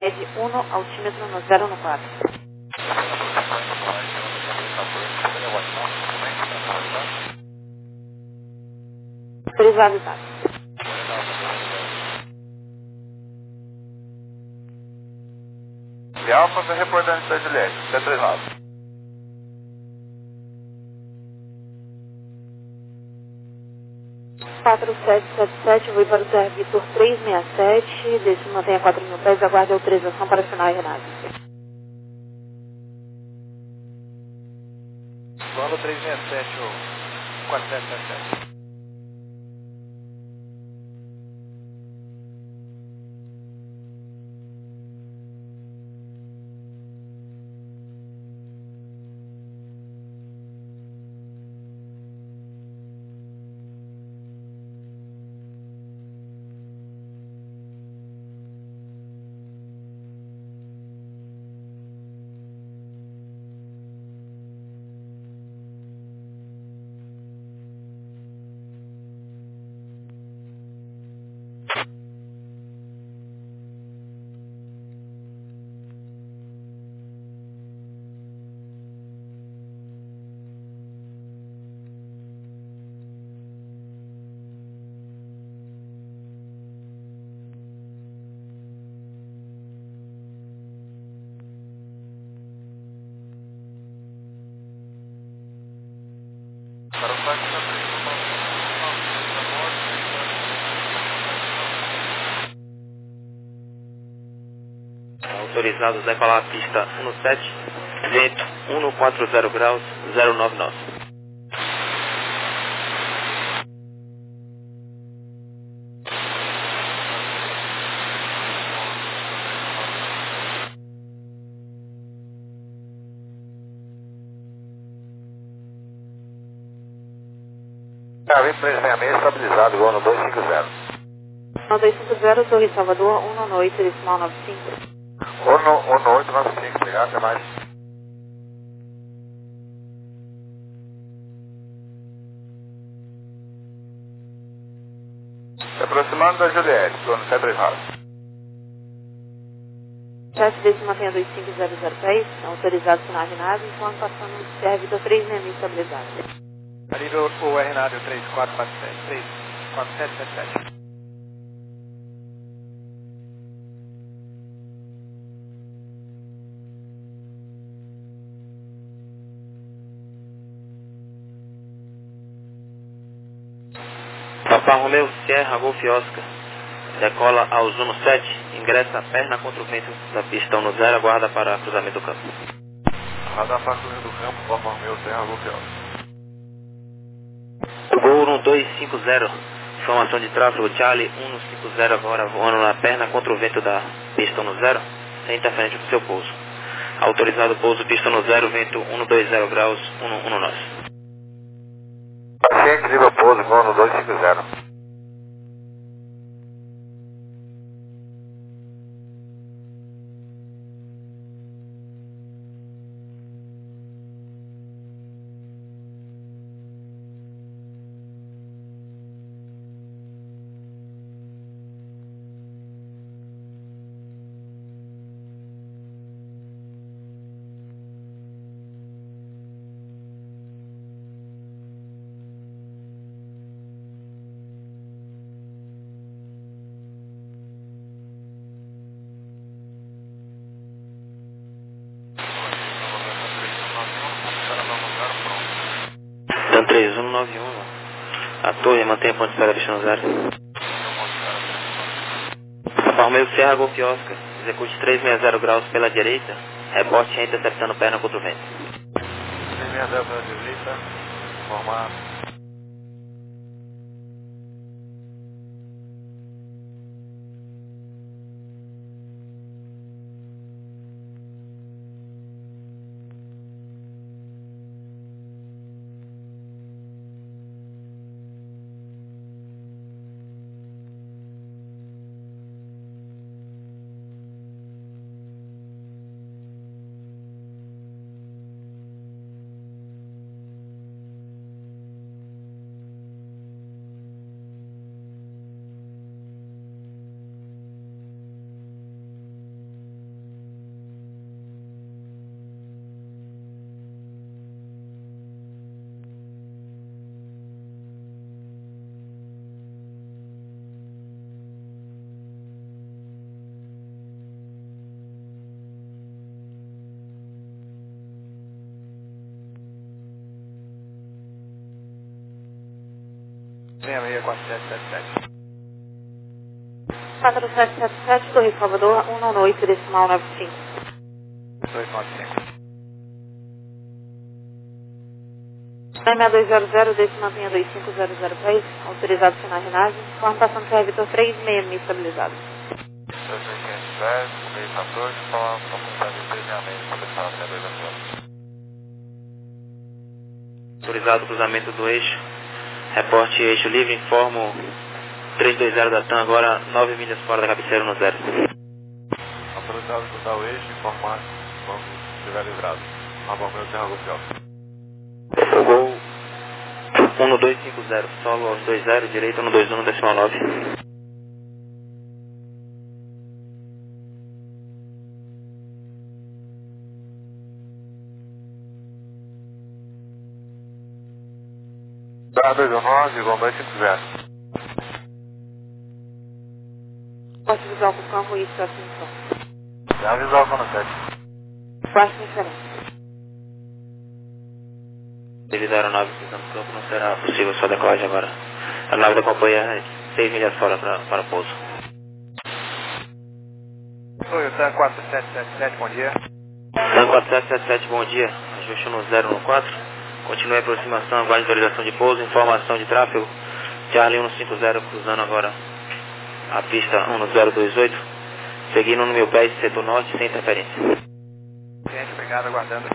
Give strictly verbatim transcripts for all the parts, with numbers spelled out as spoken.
Mede um altímetro no zero um quatro. Autorizado, tá? E Alfa, vem reportante da Juliette, C três nove. quatro sete sete sete, vou para o Serra Vitor três seis sete, desce mantenha quatro mil pés, aguarde a autorização para final e renave. Voando três seis sete ou quatro sete sete sete. Para o site da Autorizados a decolar a pista um sete, vento um quatro zero graus, zero nove nove. K V três seis seis estabilizado, igual no dois cinco zero. No dois cinco zero, Torre Salvador, um oito, decimal nove cinco. um oito nove cinco, obrigado, até mais. Se aproximando da Juliette, estou no C três nove. Teste desse mantenha dois cinco zero zero pés, autorizado final e renave, enquanto passando o Serra Vitor três seis seis estabilizado. Ali o, o R Nário três quatro quatro sete, três quatro sete sete sete. Papa Romeu Sierra Golf Oscar. Decola ao Zuno sete, ingressa a perna contra o vento da pista um zero, aguarda para cruzamento do campo. Radar para cruzamento do campo, Papa Romeu Serra Golf. Gol um dois cinco zero, informação de tráfego Charlie um cinco zero, agora voando na perna contra o vento da pista um zero, sem interferência do seu pouso. Autorizado pouso pista um zero, vento um dois zero graus, um um nove. Paciente livre pouso, igual no dois cinco zero. Dan três um nove um, a torre mantém a ponte de espera pista no zero. Papa Romeu Serra Golf Oscar, execute três seis zero graus pela direita, rebote interceptando perna contra o vento. três seis zero pela direita, formar. seis seis quatro sete sete sete. quatro sete sete sete, Torre Salvador, um nove oito, decimal nove cinco. dois nove cinco. seis dois zero zero, decimal dois cinco zero zero três, autorizado sinal Renage, informação do Sérvio três seis seis estabilizado. dois mil quinhentos e dez, meio quatorze, falar com a comunidade de treinamento, começar até dois anos. Autorizado cruzamento do eixo. Reporte eixo livre, informo trezentos e vinte da TAM, agora nove milhas fora da cabeceira no zero. Autorizado cruzar o eixo, informar quando estiver livrado. Novamente, Serra Oficial. Gol um dois cinco zero, solo aos dois zero, direito um dois um, decimal nove. Tá, dois um nove, igual dois cinco zero. Posso visual com campo e próxima missão. Já visual com sete. Próxima diferença. Devido à aeronave cruzando o campo, não será possível sua decolagem agora. A aeronave da companhia é seis milhas fora pra, para o pouso. Oi, o TAM quatro sete sete sete, bom dia. TAM quatro sete sete sete, bom dia. Ajuste no zero no quatro. Continue a aproximação, aguarde autorização de pouso, informação de tráfego. Charlie um cinco zero, cruzando agora a pista um zero dois oito. Seguindo no mil pés, setor norte, sem interferência. Gente, obrigado, aguardando.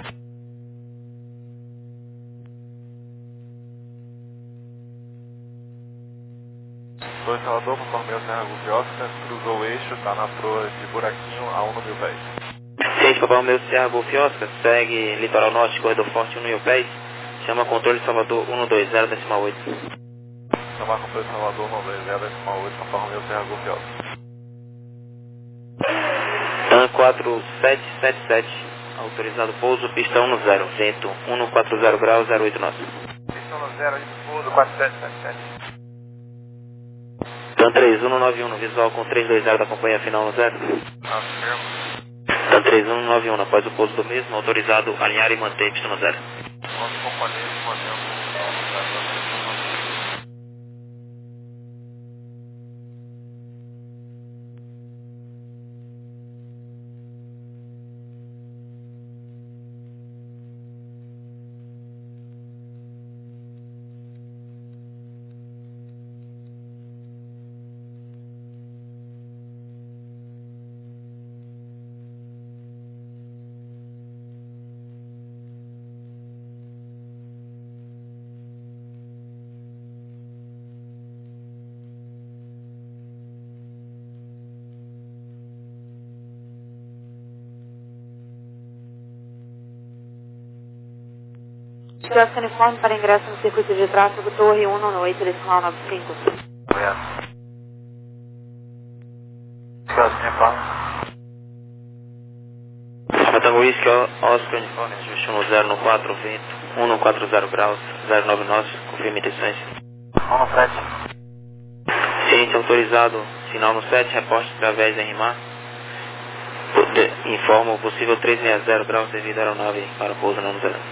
Dois Salvador, conforme o Serra Gufiosa, cruzou o eixo, está na proa de buraquinho a um no mil pés. Ciente, Papai Romeu, Serra Golfiosca, segue litoral norte, corredor forte um mil pés, chama controle Salvador um dois zero, decimal oito. Chamar controle Salvador um dois zero, decimal oito, conforme o Serra Gufiosa. TAM quatro sete sete sete, autorizado pouso, pista um zero, vento um quatro zero graus, zero oito nós. Pista um zero, pouso quatro sete sete sete. TAM três um nove um, visual com três dois zero da companhia final no zero. Afirmo. TAM três um nove um, após o pouso do mesmo, autorizado alinhar e manter pista no zero. Nosso companheiro mantendo Segurança uniforme para ingresso no circuito de tráfego, Torre um nove oito, decimal nove cinco. Obrigado. Segurança uniforme. Matango Whisky, Oscar Uniforme, ajuste no zero no quatro, vento um quatro zero graus, zero nove nós, confirme intenções. um no sete. Ciente autorizado, sinal no sete, reporte através da R M A. Informa o possível trezentos e sessenta graus devido à aeronave para pouso no zero.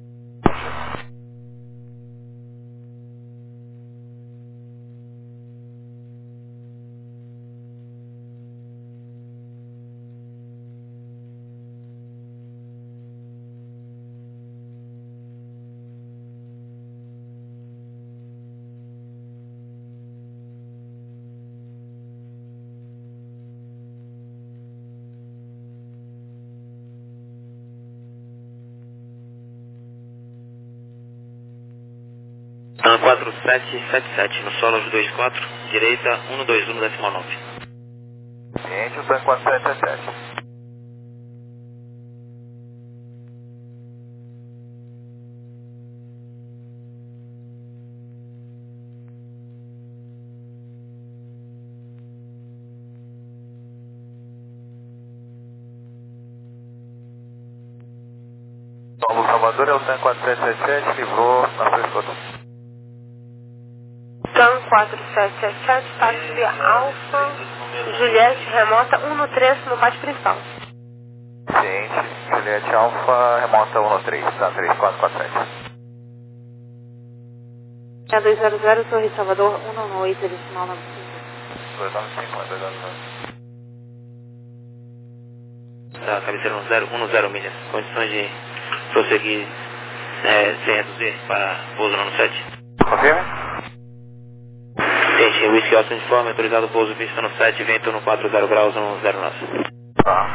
TAM quatro sete sete sete, no solo dois quatro, direita um dois um, decimal nove. Ciente, o TAM quatro sete sete sete. Novo Salvador é o TAM quatro sete sete sete, livrou na sua escuta. TAM quatro sete sete sete, táxi Alfa, Juliette, remota um no três no pátio principal. Ciente, Juliette Alfa, remota um no três, TAM três quatro quatro sete. seis dois zero zero, Torre Salvador, um nove oito, decimal nove cinco. dois nove cinco, dois zero zero. Da cabeceira um zero um zero milhas. Condições de prosseguir é, sem reduzir para pouso no sete. Confirme? Gente, Whisky Oscar Uniforme, autorizado pouso pista no sete, vento no quatro zero graus, no zero nós. Tá.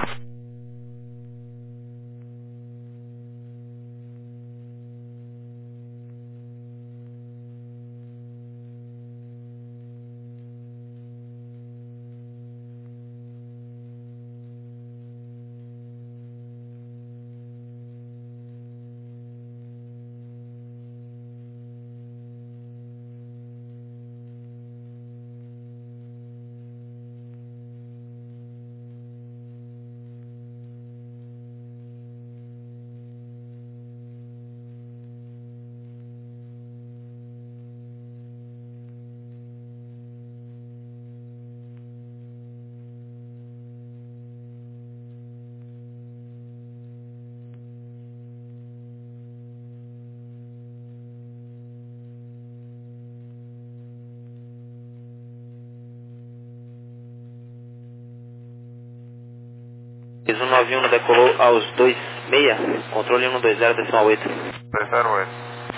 um nove um decolou aos dois seis, controle um dois zero, decimal oito. dois zero oito.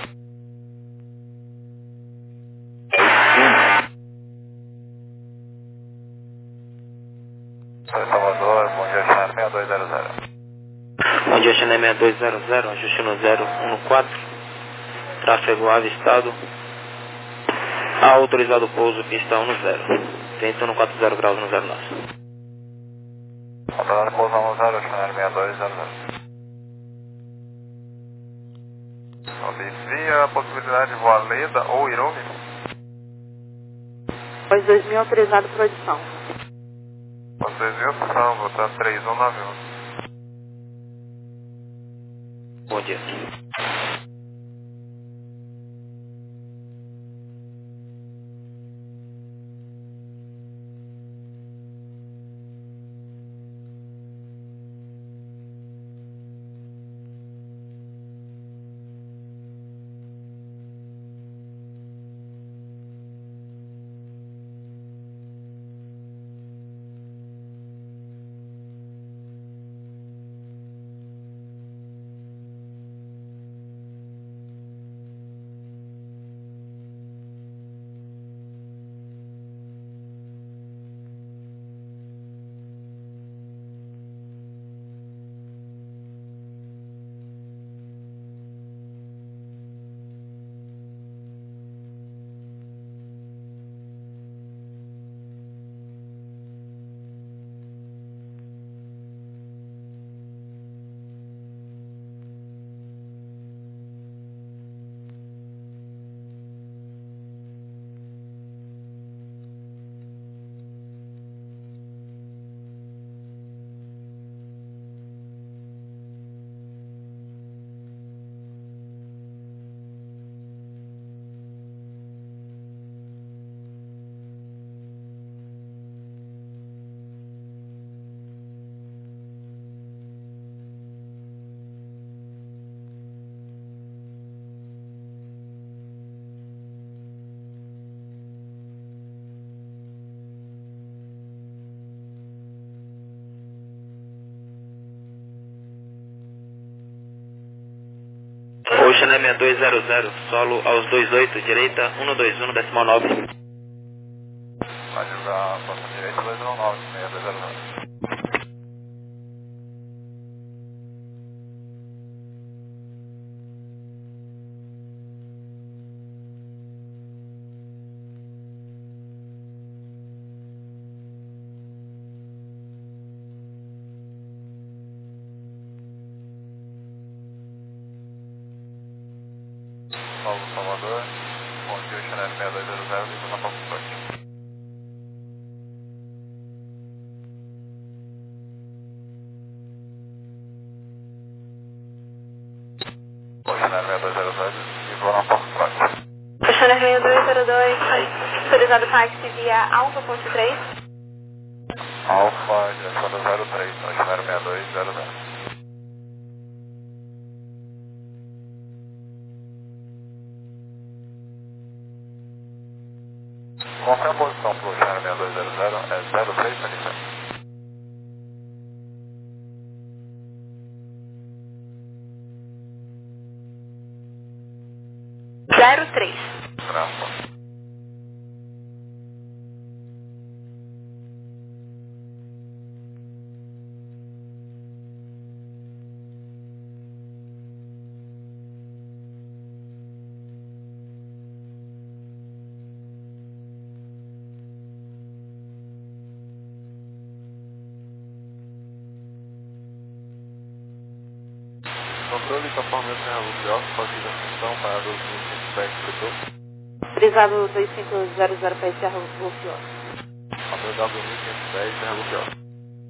Torre Salvador, bom dia, China seis dois zero zero. Bom dia, China seis dois zero zero, ajuste no zero um quatro, tráfego avistado, autorizado pouso, pista um zero, vento no quatro zero graus, no zero nós. Controlando pouso um zero, China seis dois zero zero. Obvia a possibilidade de voar Leda ou Irumi? Pois dois mil, autorizado por audição. Vocês viram que são, botando três um nove um. Bom dia. Ocean seis dois zero zero, solo aos dois oito, direita um dois um, decimal nove. Vai jogar a porta direita dois um nove, seis dois zero zero. Paulo Salvador, bom dia, China seis dois zero zero, liga na Papo Forte. China seis dois zero zero, liga na Papo Forte. China seis dois zero dois, autorizado táxi via Alfa ponto três. Alfa, direção do zero três, China seis dois zero zero. Confirma a posição para o Channel seis dois zero zero, é zero seis, Felipe. zero três. Tranquilo. Controle da forma de Serra partida função para dois mil e cinco dez Bluetooth. Autorizado dois cinco zero zero para Serra Golf Oscar. Autorizado dois mil e cinco dez Serra Golf.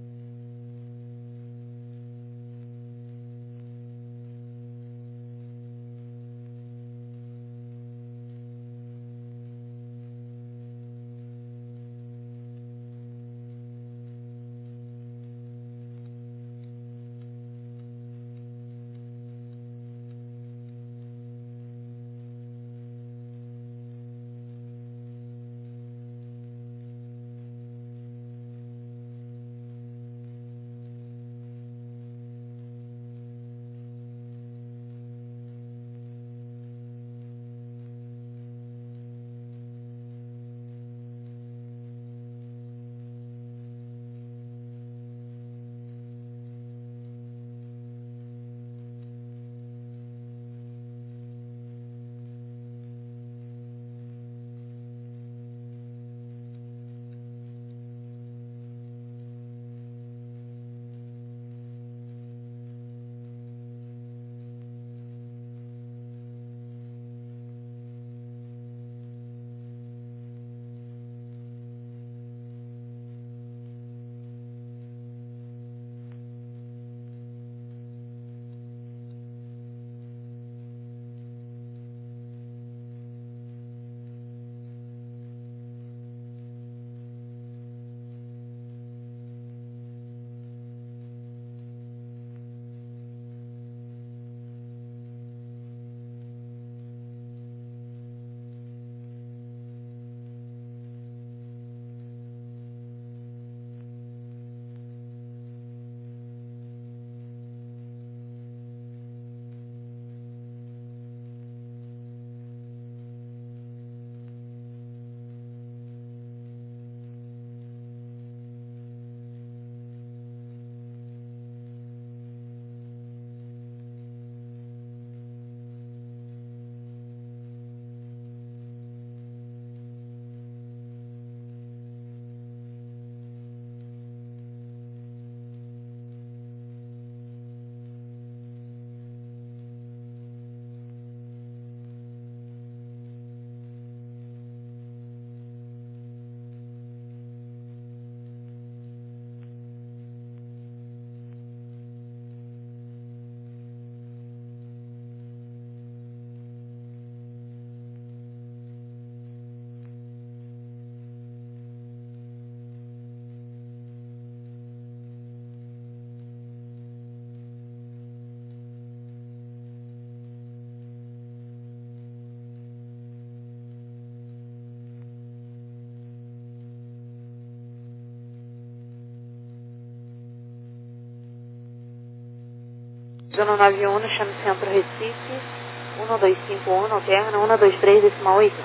Zona nove um, chame Centro Recife, um dois cinco um, alterna, um dois três, decimal oito.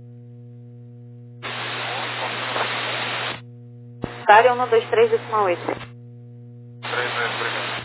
Área um dois três, decimal oito. três vezes, obrigado.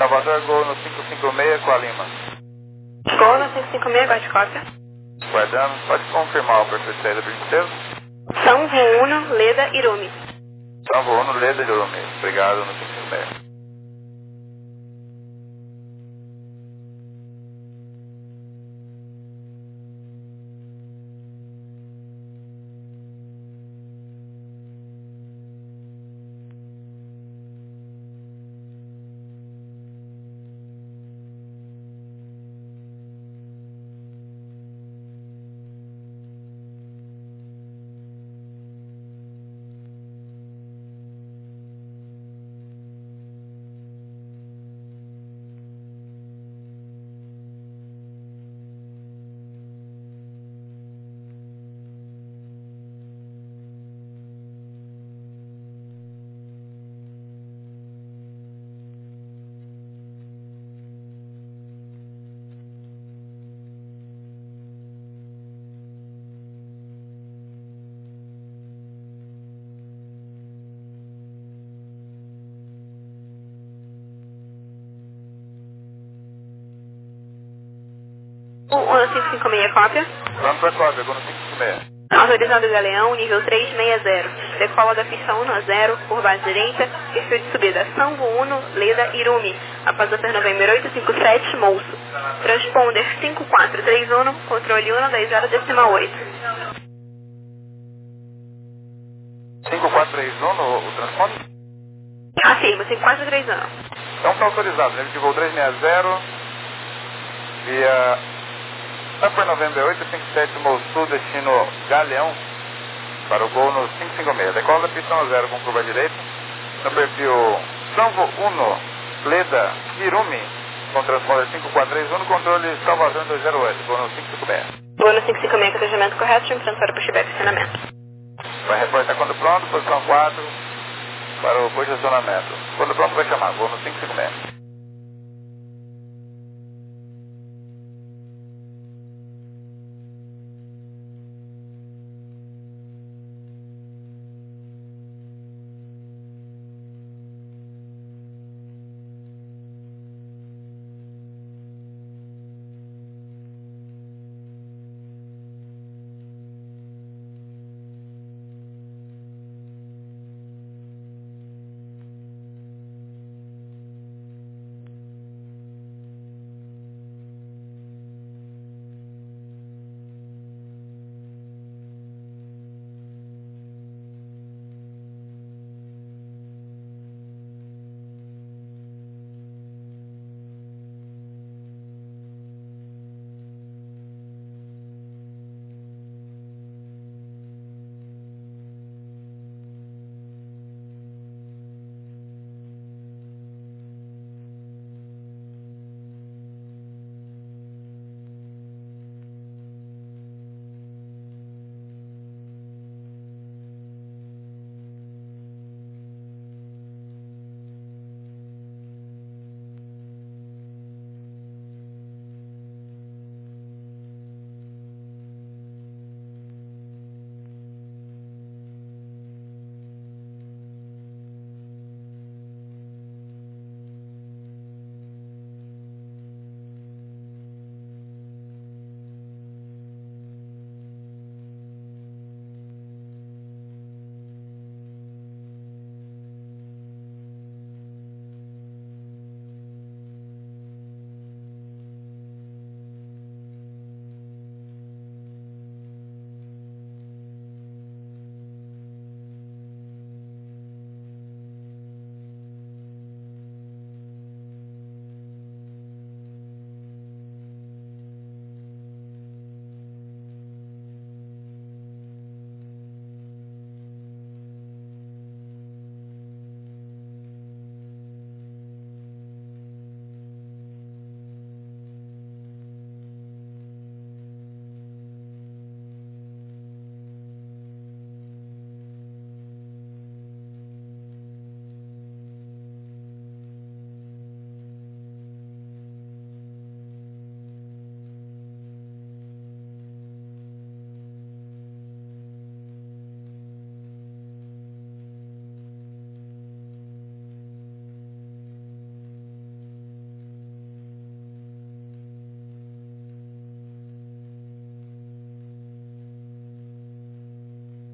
Salvador, Gol no cinco cinco seis com a Lima. Gol no cinco cinco seis, bate cópia. Guardando, pode confirmar o perfil de saída princesa? São Uno, Leda, Irumi. São Uno, Leda, Irumi. Obrigado no cinco cinco seis. Uno cinco cinco seis, cópia. Pronto para cópia, Gol no cinco cinco seis. Autorizado Galeão, nível três seis zero. Decola da pista um a zero, por base direita, perfil de subida São Uno, Leda, Irumi. Após a November oito cinco sete, Mouço. Transponder cinco quatro três um, controle um dez zero decimal oito. cinco quatro três um no o transponder? Afirma, cinco quatro três um. Então está autorizado, nível de voo três seis zero, via Upper November oito cinco sete, Mouçu, destino Galeão, para o Gol no cinco cinco seis. Decola da pista um zero com curva direita, no perfil São Uno, Leda, Irumi, com transponder cinco quatro três um, controle Salvador dois zero oito, Gol no cinco cinco seis. Gol no cinco cinco seis, carregamento correto, time transfere para o Chibé, estacionamento. Vai reportar quando pronto, posição quatro, para o posicionamento. Quando pronto vai chamar, Gol no cinco cinco seis.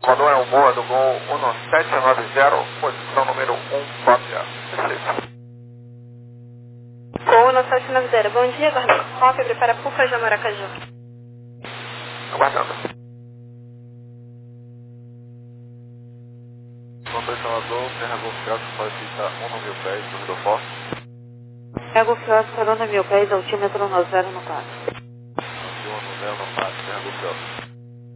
Salvador é o Boa do Gol um sete nove zero, posição número um, cópia. Receita. Gol um sete nove zero, bom dia, guarda cópia, prepara Puca de Maracaju. Aguardando. dois Salvador, Terra Golf Oscar, solicita um mil pés, corredor forte. Terra Golf Oscar, um mil pés, altímetro no zero no quatro. um no zero no quatro, Terra Golf Oscar.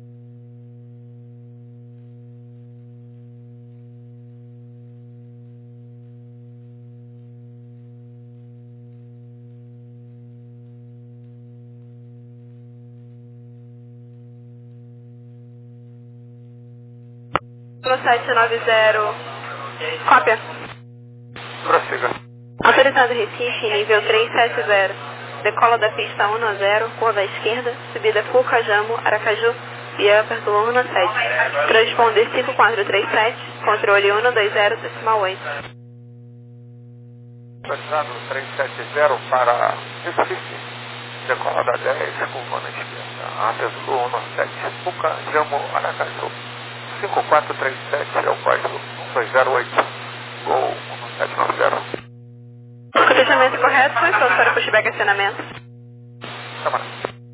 um sete nove zero, cópia. Prossiga. Autorizado Recife, nível trezentos e setenta. Decola da pista um a zero, curva à esquerda, subida Pucajamo, Aracaju, via Perto um sete. Transponder cinco quatro três sete, controle um dois zero, decimal oito. Autorizado trezentos e setenta para Recife. Decola da dez, curva na esquerda. Atenção um sete, Pucajamo, Aracaju. cinco quatro três sete é o código um dois zero oito, Gol um sete nove zero. Fechamento correto, foi pronto para pushback acionamento. Câmara.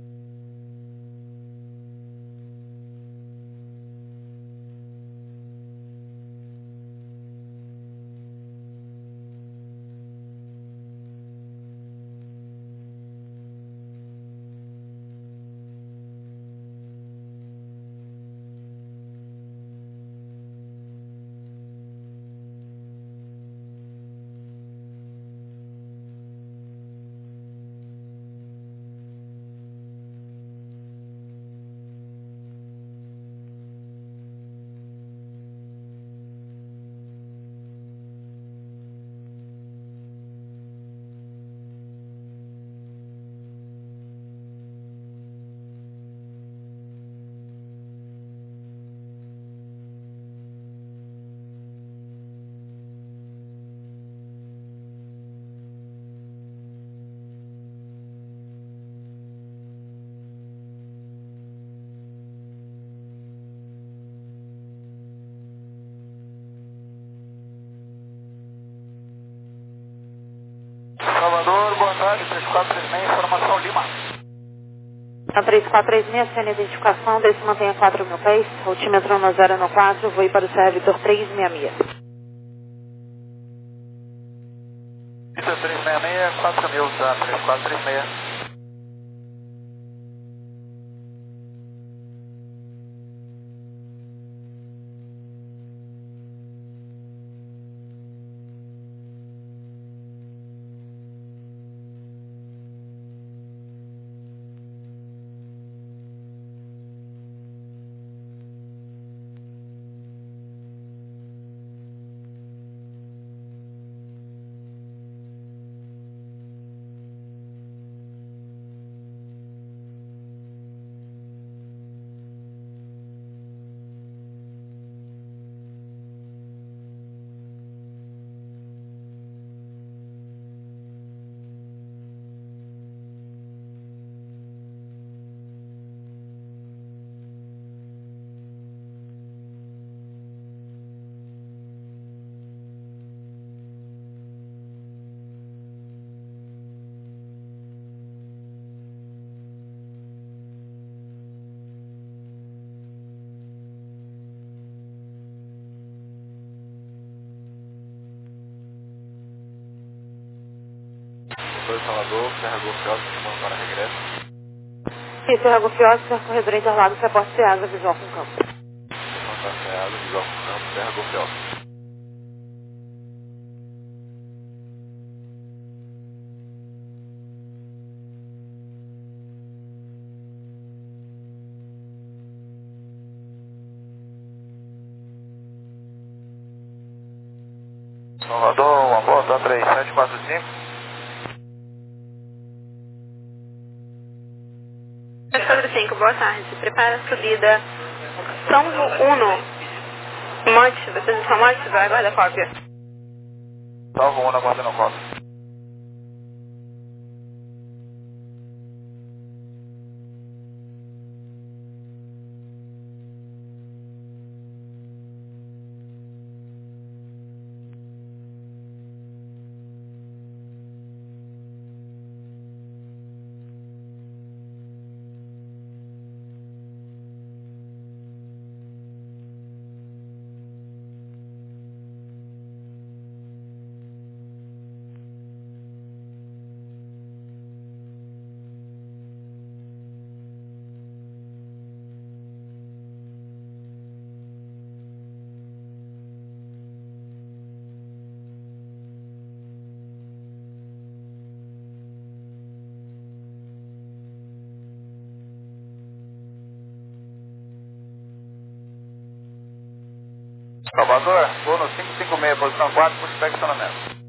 Salvador, boa tarde, três quatro três seis, informação Lima. A três quatro três seis, sem identificação, desce mantenha quatro mil pés, altímetro no zero no quatro, vou ir para o C R Vitor três seis seis. Vitor três seis seis, quatro mil, tá, três quatro três seis. dois Salvador, Terra Golf Oscar, chamando para regresso. Isso, Terra Golf Oscar, corredor Interlagos, reporte Ceasa, visual com campo. Reportar Ceasa, visual com campo, Terra Golf Oscar. Salvador, uma volta, três sete quatro cinco. três quatro cinco, boa tarde. Prepara a subida São Uno. Mote, você está Mote? Vai, aguarda a cópia. Salvo um, aguardando a cópia. Salvador, vou no cinco cinco seis, posição quatro, por estacionamento.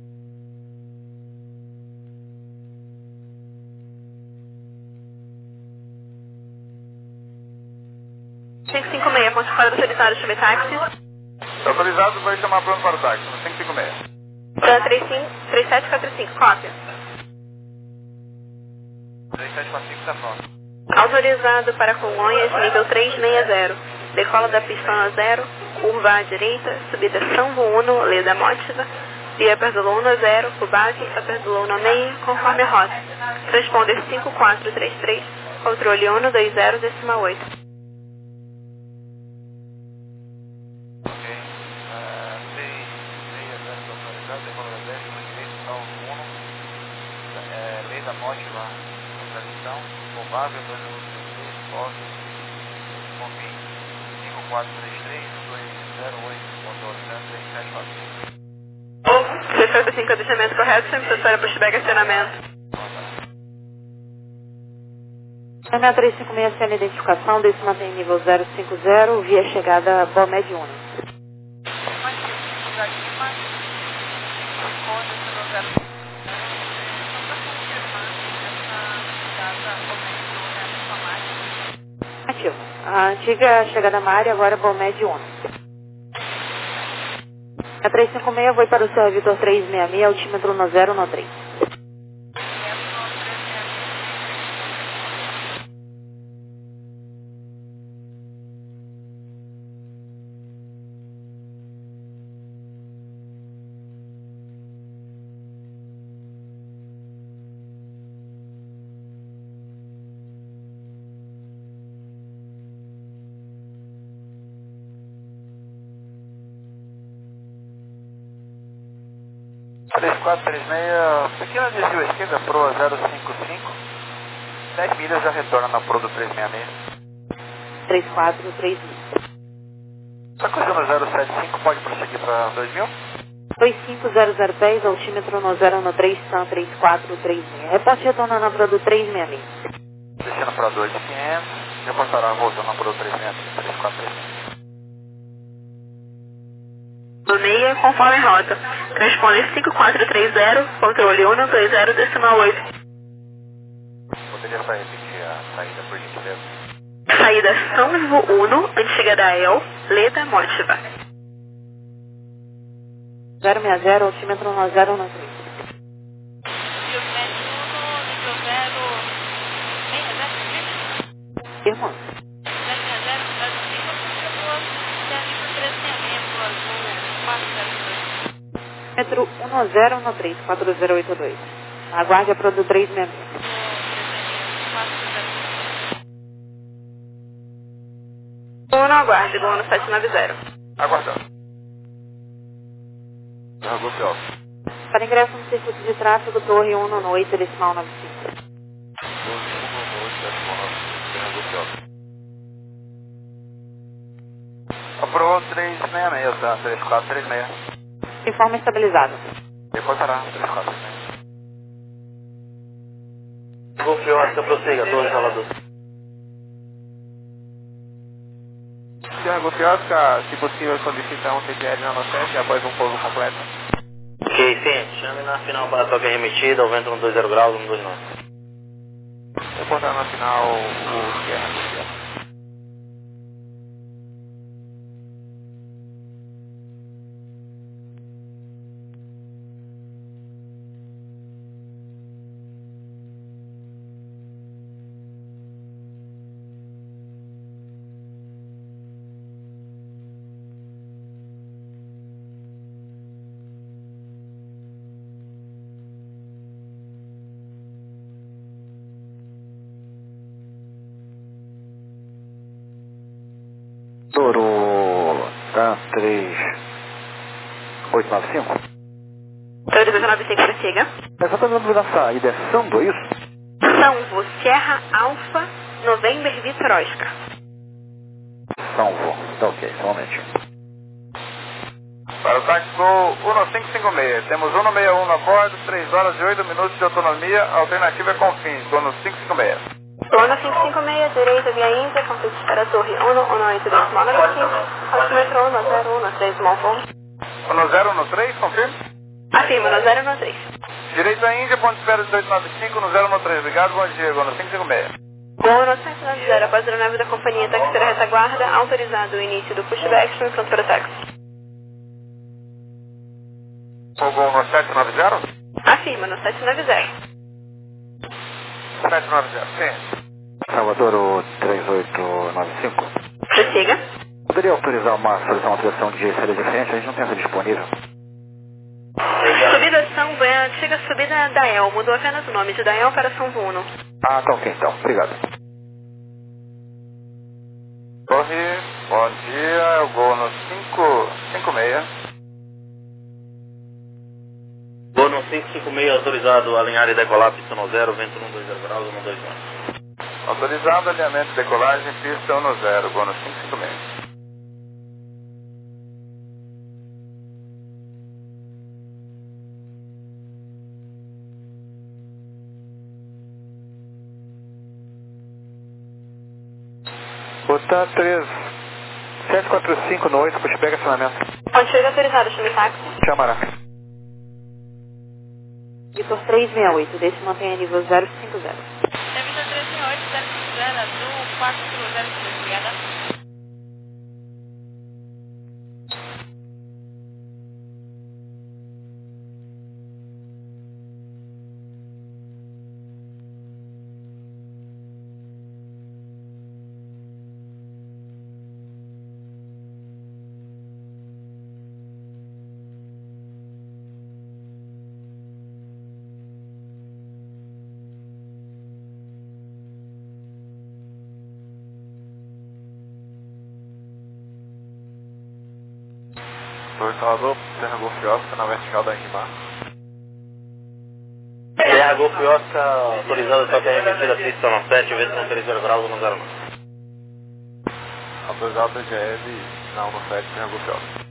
cinco cinco seis, ponte fora do solitário, chame táxi. Autorizado, vai chamar pronto para o táxi, no cinco cinco seis. Para três sete quatro cinco, cópia. três sete quatro cinco está pronto. Autorizado para Congonhas, nível trezentos e sessenta. Decola da pista na zero, curva à direita, subida São Uno, Leda Mótiva, via Perdolona zero, Cubac, a Perdolona meia, conforme a rota. Transponder cinco quatro três três, controle Uno dois zero, decimal oito. Ok. seis seis zero autorizado, decola da dez, uma direita, São Uno, Leda Mótiva, localização, Cubac, Perdolona três três, Foz, Confim. cinco quatro três três, dois zero oito, controle três sete quatro cinco. seis oito cinco, avistamento correto, sempre para pushback acionamento. C M A três cinco seis sendo identificação, desse mantém nível zero cinco zero, via chegada Bomed Uno. Ativo. A antiga chegada à área, agora Bomed Uno. A três cinco seis foi para o servidor três seis seis, altímetro no zero no três. três quatro três seis, pequena desvio à esquerda, Proa zero cinco cinco, dez milhas já retorna na Pro do três seis seis. três quatro três um. Essa coisa no zero sete cinco pode prosseguir para dois mil? dois cinco zero zero um zero, altímetro no zero no três, S A M três quatro três seis. Reporte retornando na Pro do três seis seis. Descendo para dois mil e quinhentos, reportará voltando na Pro três seis seis, três quatro três seis. Do meia, conforme rota. Transponder cinco quatro três zero, controle Uno dois zero, decimal oito. Poderia só repetir a saída, por gentileza? Saída São Uno, antiga da E L, Leda Mótiva. zero seis zero, altímetro no zero no três. Irmão. Metro um zero um três, quatro zero oito dois. Aguarde a Pro do três seis seis. Uno, aguarde, Gol no sete nove zero. Aguardando. Carregou pior. Para ingresso no circuito de tráfego, Torre um no oito, decimal nove cinco. Pro três seis seis, tá? três quatro três seis. Informe estabilizado. Reportará, três quatro três seis. Confiou, acho que prossiga, Torre Salvador. Tiago Fiosca, se possível, solicita um T G L na sete após um pouso completo. Ok, sim. Chame na final para toque remetida, o vento no dois zero graus, no dois nove. Reportar na final o Sierra Fiosca. Toro tá três oito nove cinco. Toro dois nove cinco, prossiga. Essa tá dando na saída, é Sambo, é isso? Samvo, Sierra Alfa, November Vitor Oscar. Sambo, tá ok, só um momentinho. Para o táxi Gol um cinco cinco seis, temos um sessenta e um a bordo, três horas e oito minutos de autonomia, alternativa é Confins, Gol no cinco cinco seis. Plano cinco cinco seis, direita via Índia, ponto de espera Torre um um oito decimal nove cinco, altímetro um zero um três, Malvão. um zero um três, confirma? Afirma, um zero um três. Direita Índia, ponto de espera dois nove cinco, um zero um três. Obrigado, bom dia, Gol no cinco cinco seis. Gol no cinco nove zero, após a nave da companhia taxeira retaguarda, autorizado o início do pushback e pronto para táxi. O Gol no sete nove zero? Afirma, no sete nove zero. sete nove zero, sim. Salvador, o três oito nove cinco. Prossiga. Poderia autorizar uma solução, uma alteração de saída diferente? A gente não tem essa disponível. Subida São é a antiga subida Dael, mudou apenas o nome de Dael para São Bruno. Ah, tá ok então. Obrigado. Torre, bom dia, é o Gol no cinco cinco seis. Gol no cinco cinco seis, autorizado a alinhar e decolar, pista no zero, vento um dois zero graus, um dois um. Autorizado alinhamento de decolagem, pista um zero, Gol no cinco cinco seis. Botar três sete quatro cinco no oito, pushback acionamento. Onde chega autorizado, chame táxi. Chamará. Vitor três seis oito, desse mantenha nível zero cinco zero. É Vitor três seis oito, zero cinco zero, azul, quatro zero dois, obrigada. Torre Salvador, Terra Golf Oscar, na vertical da Ingmar. Terra Golf Oscar, autorizado para ter remetida a pista no sete, vento no três zero graus, um zero nove. Autorizado da G L, não no sete, Terra Golf Oscar.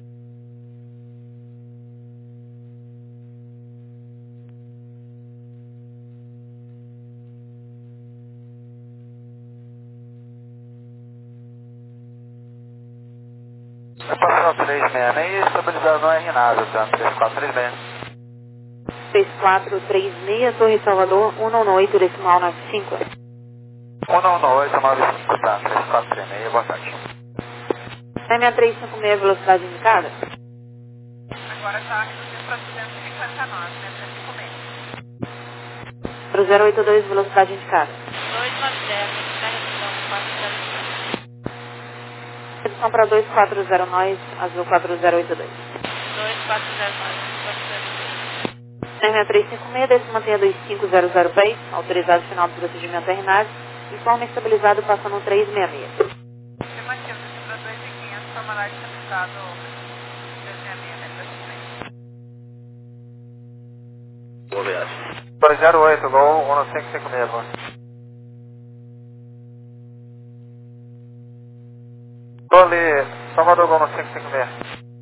É passando três seis seis, estabilizado no R nada, tá? três quatro três seis. três quatro três seis, Torre Salvador, um um oito decimal nove cinco. um um oito nove cinco, tá? três quatro três seis, boa tarde. M A três cinco seis, velocidade indicada. Agora está reduzindo para duzentos e cinquenta e nove, né? trezentos e cinquenta. Para o zero oito dois, velocidade indicada. dois nove zero, na redução, quatro zero cinco. Redução para dois quatro zero nove, azul quatro zero oito dois. dois quatro zero nove, quatro zero oito dois. M A três cinco seis, desse mantenha dois cinco zero zero seis, autorizado final do procedimento R nave, informe estabilizado passando um três seis seis. Afirmativo, para dois mil e quinhentos, formalidade estabilizado três seis seis, né? Boa viagem. Torre zero oito, Gol um cinco cinco seis, bom. Torre Salvador, Gol no cinco cinco seis.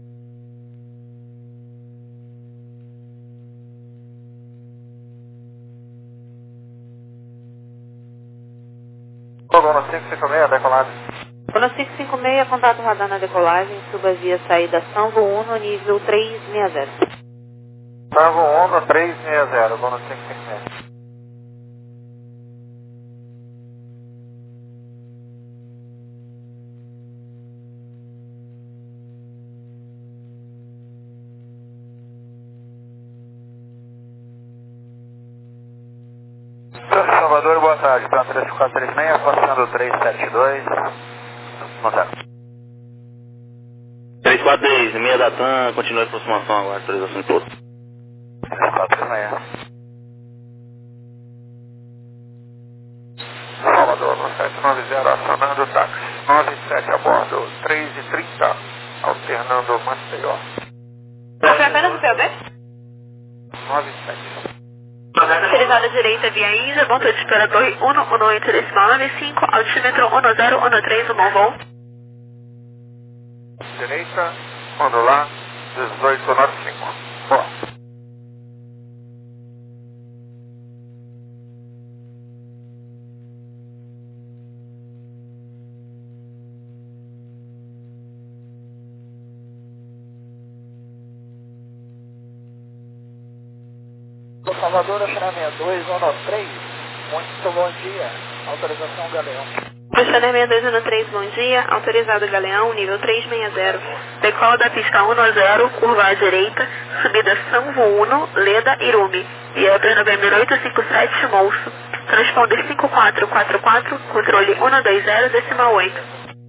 Gol no cinco cinco seis, decolado. Quando cinco cinco seis, contato radar na decolagem, suba via saída Sanvo um no nível três seis zero. Sanvo um no três seis zero, Gol no cinco cinco seis. Salvador, boa tarde. Plano três quatro três seis, passando três sete dois. Não tá. três quatro três, meia da TAM, continua a aproximação agora, autorização de todos. três quatro três seis. Salvador, no sete nove zero, acionando o táxi. nove sete a bordo, três e trinta, alternando Maceió. Foi apenas o P O B? nove sete. Autorizada direita via Índia, ponto de espera Torre um um oito decimal nove cinco, altímetro um zero um três, um voo. Direita, quando lá, dezoito nove cinco. Boa. Salvador, Oceana sessenta e dois, zona três. Muito bom dia. Autorização Galeão. Oceana sessenta e dois, zona três, bom dia. Autorizado Galeão, nível trezentos e sessenta. Decola da pista um zero, curva à direita, subida São Uno, Leda, Irumi. Via P November oito cinco sete, Molso. Transponder cinco quatro quatro quatro, controle cento e vinte, decimal oito.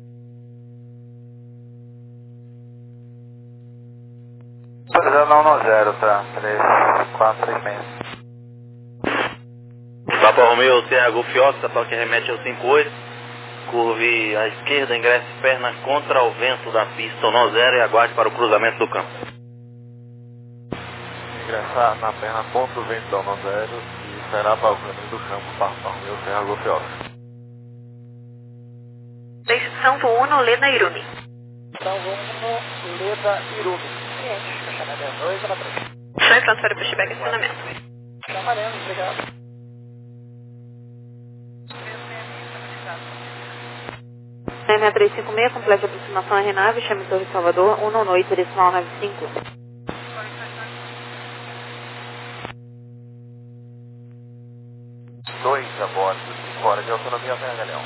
Autorizado na um zero, tá? três quatro três seis. Papa Romeu, C H Golf Oscar, toque remete ao cinco oito. Curve à esquerda, ingresse perna contra o vento da pista no zero e aguarde para o cruzamento do campo. Ingressar na perna contra o vento da um zero e será para o cruzamento do campo, Papa Romeu, C H Golf Oscar. São Uno, Leda, Irumi. São Uno, Leda, Irumi. Ciente, Oceana sessenta e dois, zona três. Chave transfere para o Chibek, acionamento. Trabalhando, obrigado. C M trezentos e cinquenta e seis, complete a aproximação a Renave, chame Torre Salvador, um noite, decimal noventa e cinco. dois a bordo, cinco horas de autonomia, Oceana Galeão.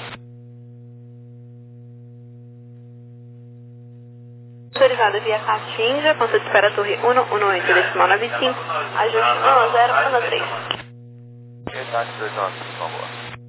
Autorizado via Caixa Índia, ponto de espera Torre um um oito, decimal noventa e cinco, ajuste um zero, um três. Verdade, dois nove, por favor.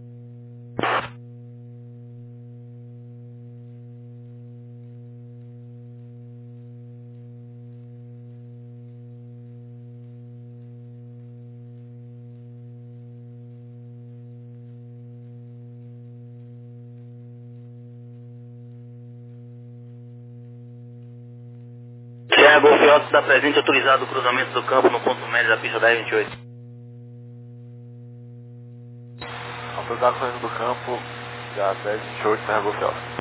C H Golf Oscar está presente, autorizado o cruzamento do campo no ponto médio da pista dez vinte e oito. Autorizado saindo do campo, já dez vinte e oito, Serra Golf Oscar.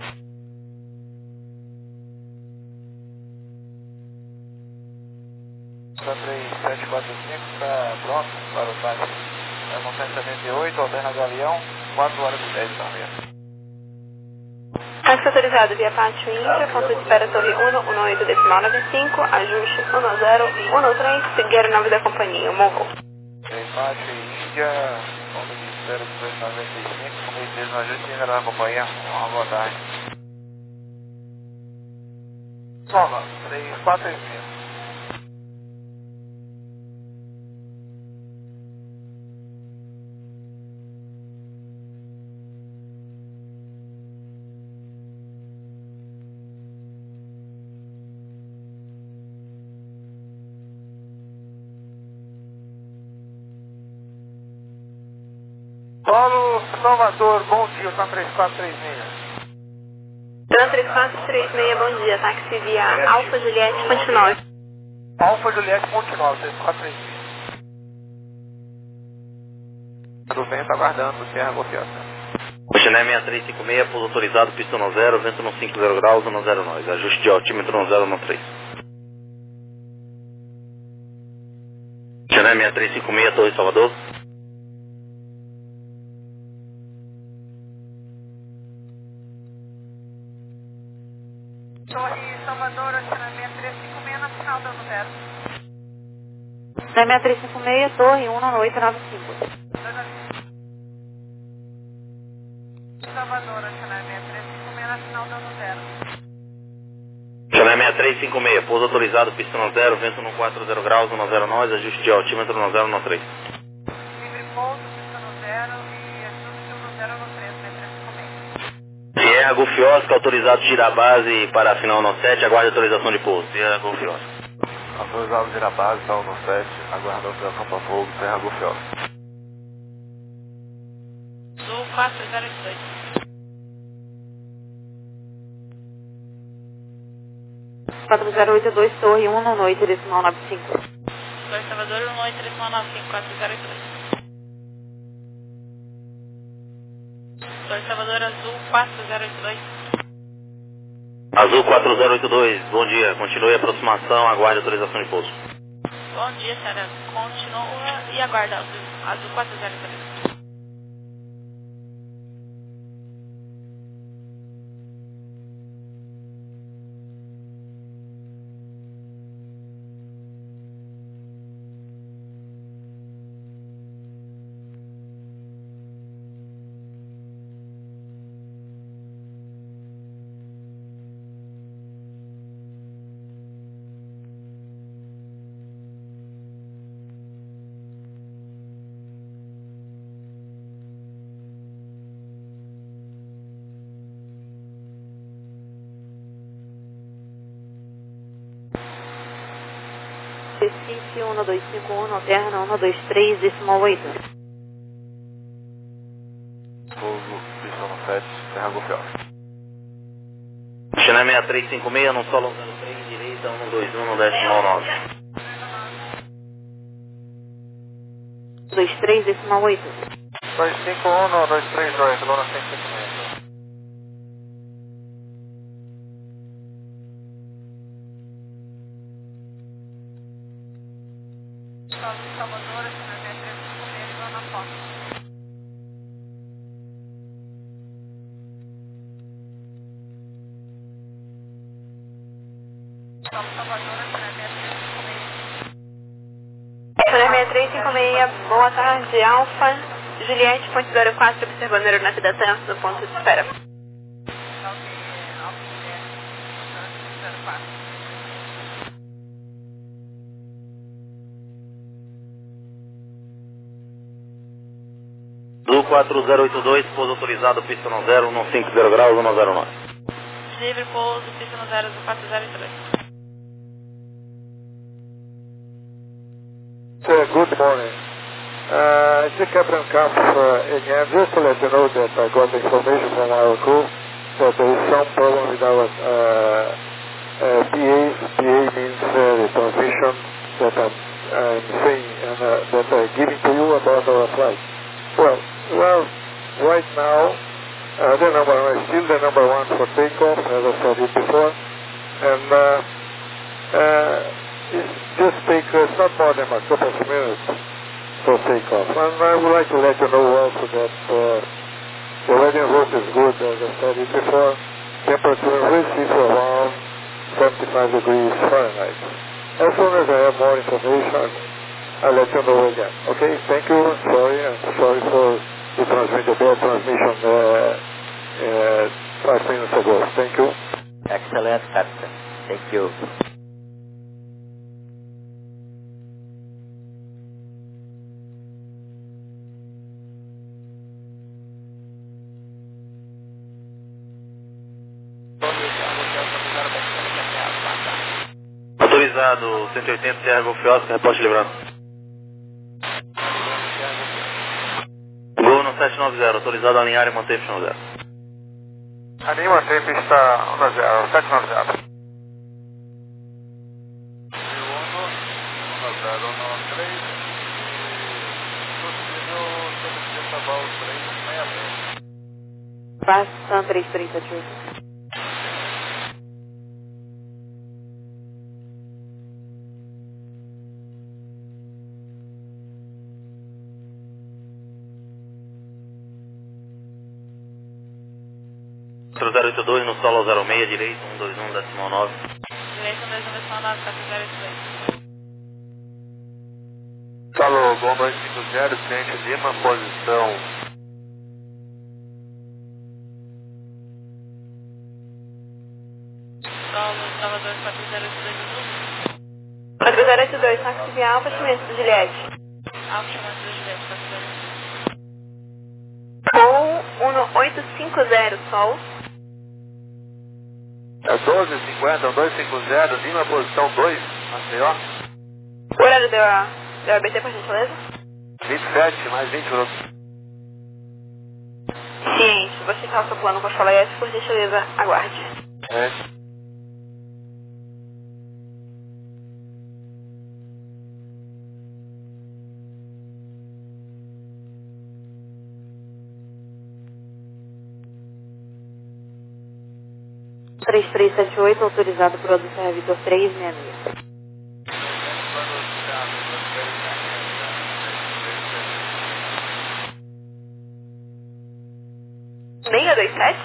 três sete quatro cinco está pronto para o táxi. É uma cento e setenta e oito, Alterna Galeão, quatro horas e dez da manhã. Táxi autorizado via Pátio Índia, ponto de espera Torre um um oito, decimal noventa e cinco, ajuste um zero, um três, seguir o nome da companhia, Morro. três Pátio Índia, ponto de espera dois noventa e cinco, como ele no ajuste ainda da companhia, uma boa tarde. Soma, três quatro seis. Paulo Salvador, bom dia, tá três quatro três seis. Tran três quatro três seis, bom dia, táxi via Alfa Juliette, Ponte nove. Alfa Juliette, Ponte nove, três quatro três seis. Do vento aguardando, Serra Golf Oscar. Oceana sessenta e três cinquenta e seis, pouso autorizado, pista no zero, vento no cinco zero graus, no zero nove. Ajuste de altímetro no zero no três. Oceana sessenta e três cinquenta e seis, Torre Salvador. Torre Salvador, Oceana sessenta e três cinquenta e seis, na final dando zero. C M trezentos e cinquenta e seis, Torre um noite, noventa e cinco. Salvador, Oceana sessenta e três cinquenta e seis, na final dando zero. Oceana sessenta e três cinquenta e seis, pouso autorizado, pista no zero, vento no quatro zero graus, no zero nove, ajuste de altímetro no zero no três. Livre pouso, pista no zero e ajuste no zero no três, trezentos e cinquenta e seis. Sierra Golf Oscar, autorizado girar a base para a final no sete, aguarde autorização de pouso. Sierra Golf Oscar. Autorizado de ir à base, está no sete, aguarda a operação para fogo, Serra Golf Oscar. Sul quatro zero dois. quatro zero oito dois, Torre um noite, decimal noventa e cinco. Torre Salvador, um oito, decimal noventa e cinco, quatro zero dois. Torre Salvador, Azul quatro zero dois. Azul quatro zero oito dois, bom dia. Continue a aproximação, aguarde autorização de pouso. Bom dia, Sara. Continua e aguarda Azul, Azul quatro zero dois. Recife um dois cinco um, alterna um dois três, decimal oito. Pouso, pistão no sete, Terra Golf Alfa. China seis três cinco seis, no solo zero três, direita um dois um, no decimal nove. dois três, decimal oito. dois cinco um no dois três dois, Luna cento e cinquenta e seis. Solo de Salvador, China seis três cinco seis, Zona Fox. Solo Salvador, China seis três cinco seis. China seis três cinco seis, boa tarde, Alfa. Juliette, ponto zero quatro, observando a aeronave da TAM no ponto de espera. Alfa Juliette, zero quatro. Blue quatro zero oito dois, pouso autorizado, pista no zero, um cinco zero graus, um zero nove. Livre pouso, pista no zero quatro zero oito dois. Uh, good morning. Uh, it's the Captain Kampf uh, again. Just to let you know that I got the information from our crew that there is some problem with our uh, uh, P As. P A means uh, the transmission that I'm, I'm saying and uh, that I'm giving to you about our flight. Well, well, right now, uh, the number one is still the number one for takeoff, as I said it before, and uh, uh, it's just take uh, it's not more than a couple of minutes for takeoff. And I would like to let you know also that uh, the weather route is good, as I said it before. Temperature in Recife around seventy-five degrees Fahrenheit. As soon as I have more information, I'll let you know again. Okay, thank you. Sorry, I'm sorry for the transmission, the bad transmission uh, uh, five minutes ago. Thank you. Excellent, Captain. Thank you. Autorizado, cento e oitenta, Terra Golf Oscar, reposte livrado. Gol no sete nove zero, autorizado a alinhar e manter pista no zero. Alinha e mantém pista um zero, sete nove zero. um zero nove três e possível solicita voo três seis seis. Basta três três sete oito. zero oito dois, no solo zero seis, direito um dois um, decimal nove. Direito um dois um, decimal nove, quatro zero oito dois. Solo Gol dois cinco zero, cliente Lima, posição Solo Salvador, quatro zero oito dois, quatro zero oito dois, táxi Alfa, chamamento do Juliette. Alfa chamamento do Juliette, quatro zero oito dois. Gol um oito cinco zero, Sol. é doze cinquenta, dois cinco zero, Lima, posição dois, Maceió. O horário da, da A B T, por gentileza? vinte e sete, mais vinte minutos. Ciente, vou checar o seu plano com a Falete, por gentileza, aguarde. É. três três sete oito, autorizado por Odisseia Vitor três seis seis. seis dois sete?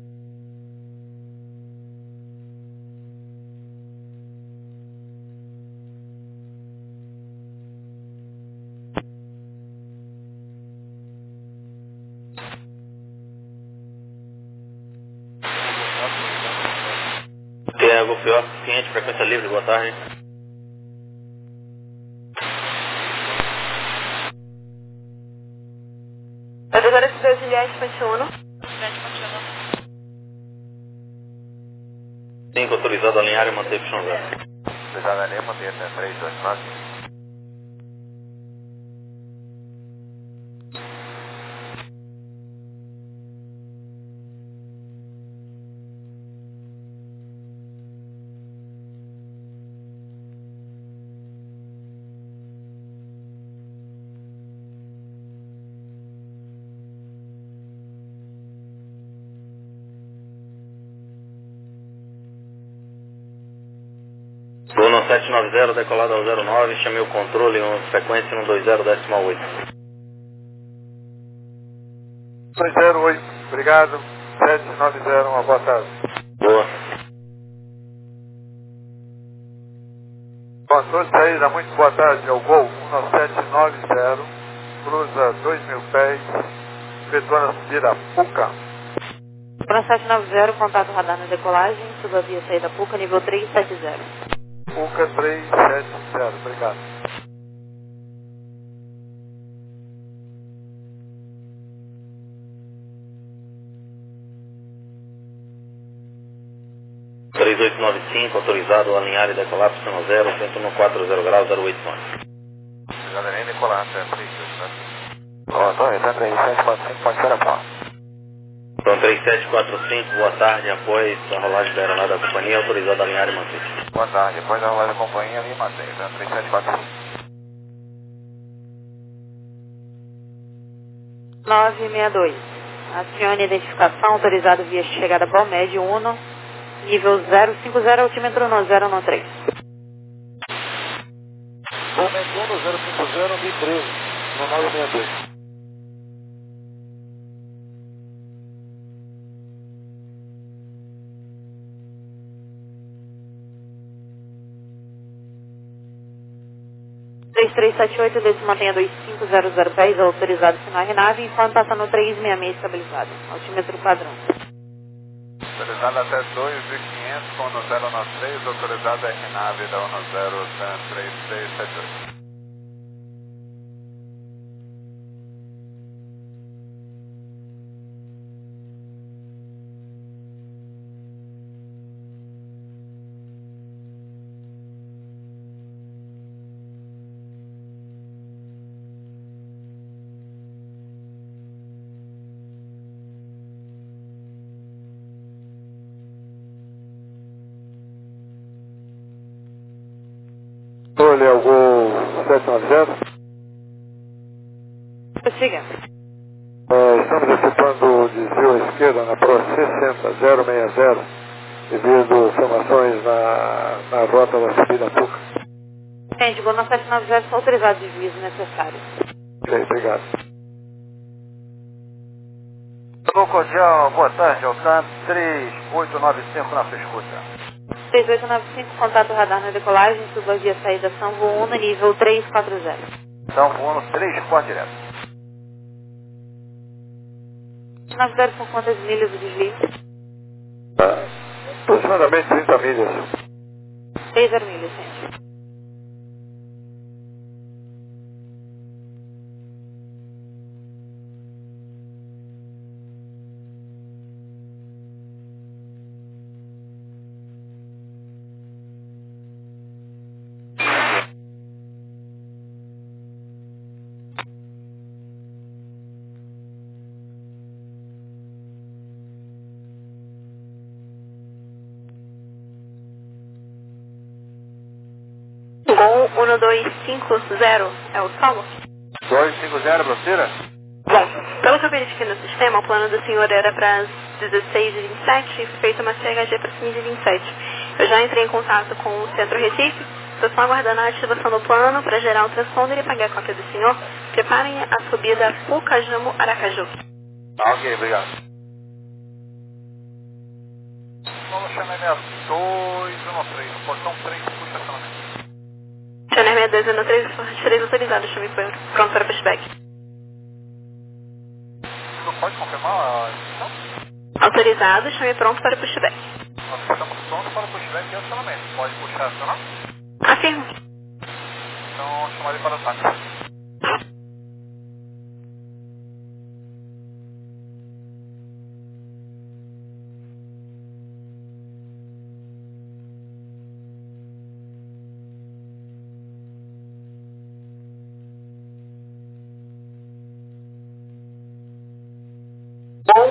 Terra Golf Oscar, cliente, frequência livre, boa tarde. Agora esse dois Juliette, ponte um. Juliette, ponte um. cinco, autorizado a alinhar e manter pista no zero. Autorizado a Lima, Delta três dois nove. Vou no sete nove zero, decolado ao zero nove, chamei o controle, um, sequência no dois zero, decimal oito. dois zero oito, obrigado. sete nove zero, uma boa tarde. Boa. Controle de saída, muito boa tarde, é o Gol um sete nove zero, cruza dois mil pés, efetuando a subida Puca. Para sete nove zero, contato radar na decolagem, suba a via saída Puca, nível três sete zero. Puca três sete zero, obrigado. três oito nove cinco, autorizado a alinhar e decolar para Sino zero, vento no quatro zero graus, zero oito nove. Autorizado a Lima, decolar, três dois nove. Ó, tô aí, tá três sete quatro cinco, pode ser a pau. Então três sete quatro cinco, boa tarde, após a rolagem da aeronave da companhia, autorizado a alinhar e manter. Boa tarde, depois da rolagem da companhia, Lima Delta três sete quatro cinco. nove seis dois. Acione identificação, autorizado via chegada Balmed Uno, nível zero cinco zero, altímetro no zero no três. Balmed Uno zero cinco zero, B treze, no nove seis dois. três três sete oito, desse mantenha dois cinco zero zero pés, autorizado sinal R nave, enquanto passa no três seis seis estabilizado, altímetro padrão. Autorizado até dois mil e quinhentos com no zero nove três, autorizado R nave da um zero três três sete oito. Olha, é o Gol sete nove zero. Prossiga. É, estamos efetuando o desvio à esquerda na Pro sessenta zero seis zero, devido a formações na, na rota da subida Puca. Entende, Gol sete nove zero, só autorizado de desvios necessários. Ok, obrigado. Alô, cordial, boa tarde, Alcan três oito nove cinco na sua escuta. três oito nove cinco, contato radar na decolagem, suba via saída São Uno, nível três quatro zero. Então, voando três quatro direto. nove zero por quantas milhas o desvio? Ah, aproximadamente trinta milhas. seis zero milhas, gente. Gol um dois cinco zero é o solo? dois cinco zero, Brocira? Bom, pelo que eu verifiquei no sistema, o plano do senhor era para as dezesseis e vinte e sete e foi feita uma C H G para as quinze e vinte e sete. Eu já entrei em contato com o Centro Recife, estou só aguardando a ativação do plano para gerar o transponder e pagar a cópia do senhor. Preparem a subida Pucajamo Aracaju. Ah, ok, obrigado. Vamos chamar ele a dois um três, portão três, por estacionamento. Channel sessenta e dois um três, três autorizado, chame por pronto para pushback. Não pode confirmar a inscrição? Autorizado, chame pronto para pushback. Nós estamos prontos para o pushback e acionamento. Pode puxar acionar? Afirmo. Então, chamar ele para o táxi.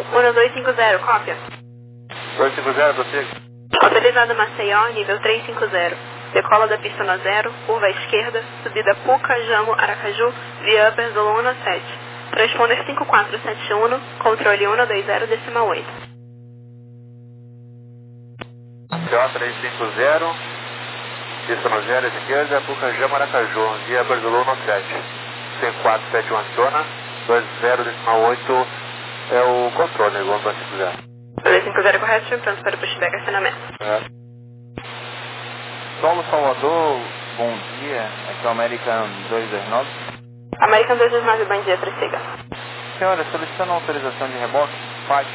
um dois cinco zero, cópia. dois cinco zero, prossiga. Autorizado Maceió, nível trezentos e cinquenta. Decola da pista no zero, curva à esquerda, subida Puca, Jamo, Aracaju, via Upper do um sete. Transponder cinco quatro sete um, controle um dois zero, decimal oito. C O trezentos e cinquenta, pista no zero, esquerda, Puca, Jamo, Aracaju, via Upper do um sete. cinco quatro sete um aciona, dois zero, decimal oito é o controle, igual dois cinco zero. dois cinco zero correto, pronto para o pushback acionamento. É. Solo Salvador, bom dia, aqui é o American dois dois nove. American dois dois nove, bom dia, prossiga. Senhora, solicitando autorização de reboque, F A T